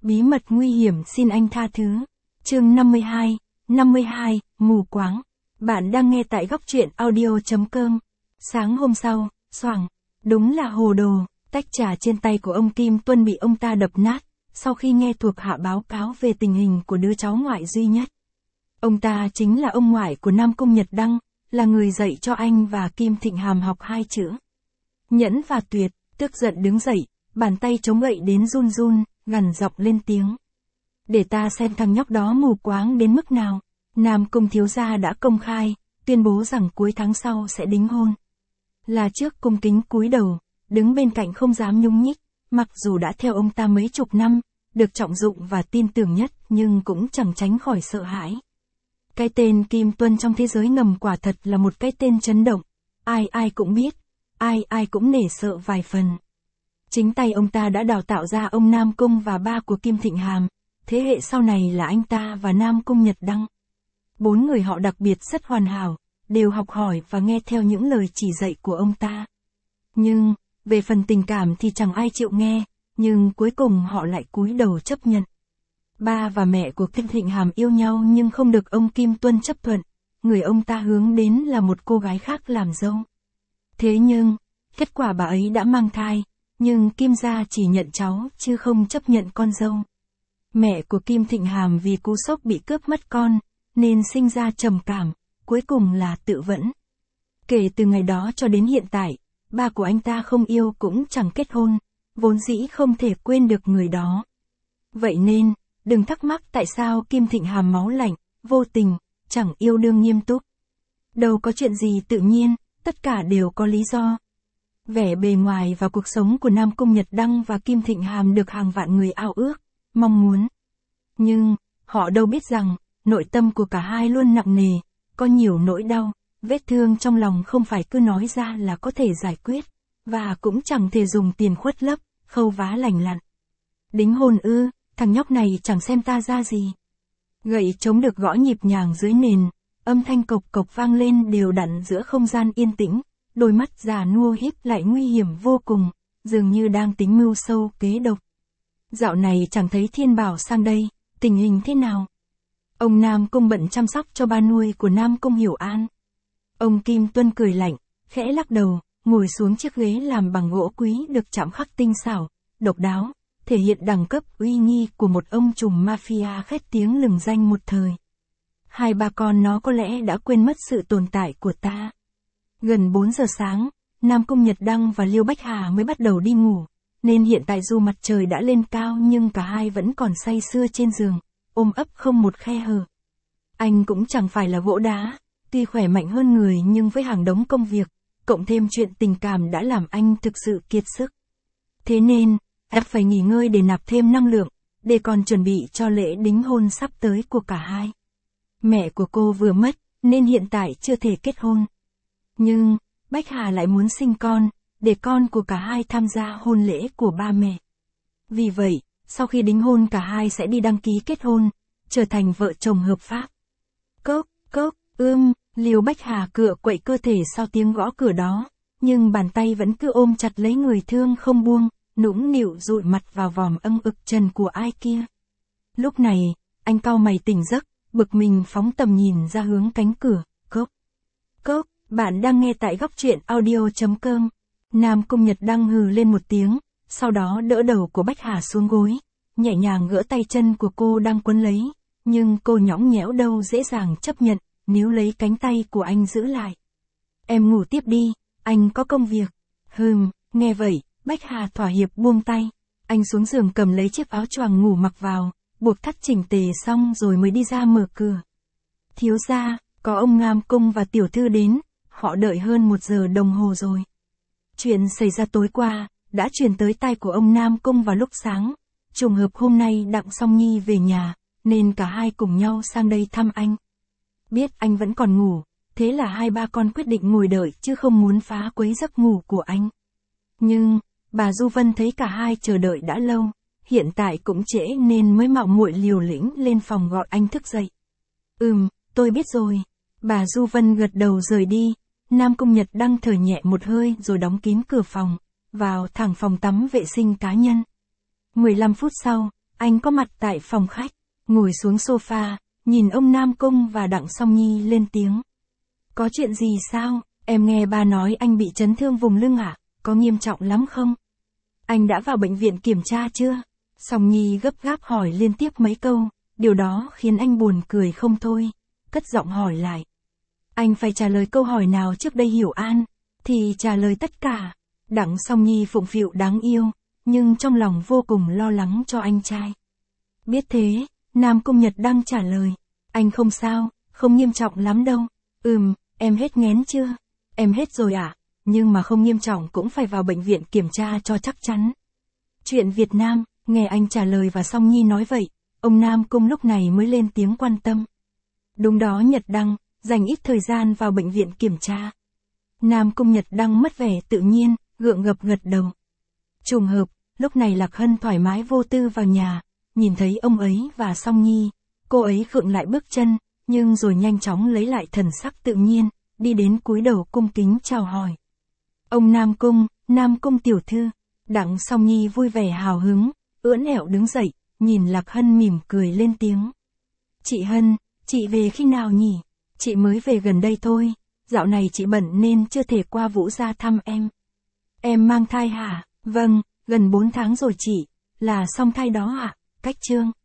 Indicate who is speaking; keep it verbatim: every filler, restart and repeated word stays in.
Speaker 1: Bí mật nguy hiểm xin anh tha thứ. Chương năm mươi hai, năm mươi hai, mù quáng. Bạn đang nghe tại góc truyện audio.com. Sáng hôm sau, xoảng, đúng là hồ đồ, tách trà trên tay của ông Kim Tuân bị ông ta đập nát, sau khi nghe thuộc hạ báo cáo về tình hình của đứa cháu ngoại duy nhất. Ông ta chính là ông ngoại của Nam Cung Nhật Đăng, là người dạy cho anh và Kim Thịnh Hàm học hai chữ nhẫn và tuyệt, tức giận đứng dậy, bàn tay chống gậy đến run run, gằn giọng lên tiếng. Để ta xem thằng nhóc đó mù quáng đến mức nào. Nam Cung thiếu gia đã công khai, tuyên bố rằng cuối tháng sau sẽ đính hôn. Là trước cung kính cúi đầu, đứng bên cạnh không dám nhúc nhích, mặc dù đã theo ông ta mấy chục năm, được trọng dụng và tin tưởng nhất nhưng cũng chẳng tránh khỏi sợ hãi. Cái tên Kim Tuân trong thế giới ngầm quả thật là một cái tên chấn động, ai ai cũng biết, ai ai cũng nể sợ vài phần. Chính tay ông ta đã đào tạo ra ông Nam Cung và ba của Kim Thịnh Hàm, thế hệ sau này là anh ta và Nam Cung Nhật Đăng. Bốn người họ đặc biệt rất hoàn hảo, đều học hỏi và nghe theo những lời chỉ dạy của ông ta. Nhưng, về phần tình cảm thì chẳng ai chịu nghe, nhưng cuối cùng họ lại cúi đầu chấp nhận. Ba và mẹ của Kim Thịnh Hàm yêu nhau nhưng không được ông Kim Tuân chấp thuận, người ông ta hướng đến là một cô gái khác làm dâu. Thế nhưng, kết quả bà ấy đã mang thai, nhưng Kim gia chỉ nhận cháu chứ không chấp nhận con dâu. Mẹ của Kim Thịnh Hàm vì cú sốc bị cướp mất con, nên sinh ra trầm cảm, cuối cùng là tự vẫn. Kể từ ngày đó cho đến hiện tại, ba của anh ta không yêu cũng chẳng kết hôn, vốn dĩ không thể quên được người đó. Vậy nên, đừng thắc mắc tại sao Kim Thịnh Hàm máu lạnh, vô tình, chẳng yêu đương nghiêm túc. Đâu có chuyện gì tự nhiên, tất cả đều có lý do. Vẻ bề ngoài và cuộc sống của Nam Cung Nhật Đăng và Kim Thịnh Hàm được hàng vạn người ao ước, mong muốn. Nhưng, họ đâu biết rằng, nội tâm của cả hai luôn nặng nề, có nhiều nỗi đau, vết thương trong lòng không phải cứ nói ra là có thể giải quyết, và cũng chẳng thể dùng tiền khuất lấp, khâu vá lành lặn. Đính hôn ư, thằng nhóc này chẳng xem ta ra gì. Gậy trống được gõ nhịp nhàng dưới nền, âm thanh cộc cộc vang lên đều đặn giữa không gian yên tĩnh, đôi mắt già nua híp lại nguy hiểm vô cùng, dường như đang tính mưu sâu kế độc. Dạo này chẳng thấy Thiên Bảo sang đây, tình hình thế nào? Ông Nam Cung bận chăm sóc cho ba nuôi của Nam Cung Hiểu An. Ông Kim Tuân cười lạnh, khẽ lắc đầu, ngồi xuống chiếc ghế làm bằng gỗ quý được chạm khắc tinh xảo, độc đáo, thể hiện đẳng cấp uy nghi của một ông trùm mafia khét tiếng lừng danh một thời. Hai ba con nó có lẽ đã quên mất sự tồn tại của ta. Gần bốn giờ sáng, Nam Cung Nhật Đăng và Liêu Bách Hà mới bắt đầu đi ngủ, nên hiện tại dù mặt trời đã lên cao nhưng cả hai vẫn còn say sưa trên giường, ôm ấp không một khe hở. Anh cũng chẳng phải là gỗ đá, tuy khỏe mạnh hơn người nhưng với hàng đống công việc, cộng thêm chuyện tình cảm đã làm anh thực sự kiệt sức. Thế nên, anh phải nghỉ ngơi để nạp thêm năng lượng, để còn chuẩn bị cho lễ đính hôn sắp tới của cả hai. Mẹ của cô vừa mất, nên hiện tại chưa thể kết hôn. Nhưng, Bách Hà lại muốn sinh con, để con của cả hai tham gia hôn lễ của ba mẹ. Vì vậy, sau khi đính hôn cả hai sẽ đi đăng ký kết hôn, trở thành vợ chồng hợp pháp. Cốc, cốc, ưm, Liêu Bách Hà cựa quậy cơ thể sau tiếng gõ cửa đó, nhưng bàn tay vẫn cứ ôm chặt lấy người thương không buông, nũng nịu dụi mặt vào vòm âng ực trần của ai kia. Lúc này, anh cau mày tỉnh giấc, bực mình phóng tầm nhìn ra hướng cánh cửa. Cốc, cốc, bạn đang nghe tại góc truyện audio.com. Nam Cung Nhật Đăng hừ lên một tiếng, sau đó đỡ đầu của Bách Hà xuống gối, nhẹ nhàng gỡ tay chân của cô đang quấn lấy, nhưng cô nhõng nhẽo đâu dễ dàng chấp nhận, níu lấy cánh tay của anh giữ lại. Em ngủ tiếp đi, anh có công việc. Hừm, nghe vậy, Bách Hà thỏa hiệp buông tay, anh xuống giường cầm lấy chiếc áo choàng ngủ mặc vào, buộc thắt chỉnh tề xong rồi mới đi ra mở cửa. Thiếu gia, có ông Nam Cung và tiểu thư đến, họ đợi hơn một giờ đồng hồ rồi. Chuyện xảy ra tối qua, đã truyền tới tai của ông Nam Cung vào lúc sáng, trùng hợp hôm nay Đặng Song Nhi về nhà, nên cả hai cùng nhau sang đây thăm anh. Biết anh vẫn còn ngủ, thế là hai ba con quyết định ngồi đợi chứ không muốn phá quấy giấc ngủ của anh. Nhưng, bà Du Vân thấy cả hai chờ đợi đã lâu, hiện tại cũng trễ nên mới mạo muội liều lĩnh lên phòng gọi anh thức dậy. Ừm, tôi biết rồi. Bà Du Vân gật đầu rời đi, Nam Cung Nhật Đăng thở nhẹ một hơi rồi đóng kín cửa phòng, vào thẳng phòng tắm vệ sinh cá nhân. mười lăm phút sau, anh có mặt tại phòng khách, ngồi xuống sofa, nhìn ông Nam Cung và Đặng Song Nhi lên tiếng. Có chuyện gì sao, em nghe ba nói anh bị chấn thương vùng lưng à, có nghiêm trọng lắm không? Anh đã vào bệnh viện kiểm tra chưa? Song Nhi gấp gáp hỏi liên tiếp mấy câu, điều đó khiến anh buồn cười không thôi, cất giọng hỏi lại. Anh phải trả lời câu hỏi nào trước đây Hiểu An, thì trả lời tất cả. Đặng Song Nhi phụng phịu đáng yêu, nhưng trong lòng vô cùng lo lắng cho anh trai. Biết thế, Nam Cung Nhật Đăng trả lời, anh không sao, không nghiêm trọng lắm đâu. Ừm, em hết nghén chưa? Em hết rồi ạ, à? Nhưng mà không nghiêm trọng cũng phải vào bệnh viện kiểm tra cho chắc chắn. Chuyện Việt Nam, nghe anh trả lời và Song Nhi nói vậy, ông Nam Cung lúc này mới lên tiếng quan tâm. Đúng đó Nhật Đăng, dành ít thời gian vào bệnh viện kiểm tra. Nam Cung Nhật Đăng mất vẻ tự nhiên, gượng gập gật đầu. Trùng hợp, lúc này Lạc Hân thoải mái vô tư vào nhà, nhìn thấy ông ấy và Song Nhi, cô ấy khựng lại bước chân, nhưng rồi nhanh chóng lấy lại thần sắc tự nhiên, đi đến cúi đầu cung kính chào hỏi. Ông Nam Cung, Nam Cung tiểu thư. Đặng Song Nhi vui vẻ hào hứng, ưỡn ẹo đứng dậy, nhìn Lạc Hân mỉm cười lên tiếng. Chị Hân, chị về khi nào nhỉ? Chị mới về gần đây thôi, dạo này chị bận nên chưa thể qua Vũ gia thăm em. Em mang thai hả? Vâng, gần bốn tháng rồi chị, là song thai đó ạ, à? Cách trương.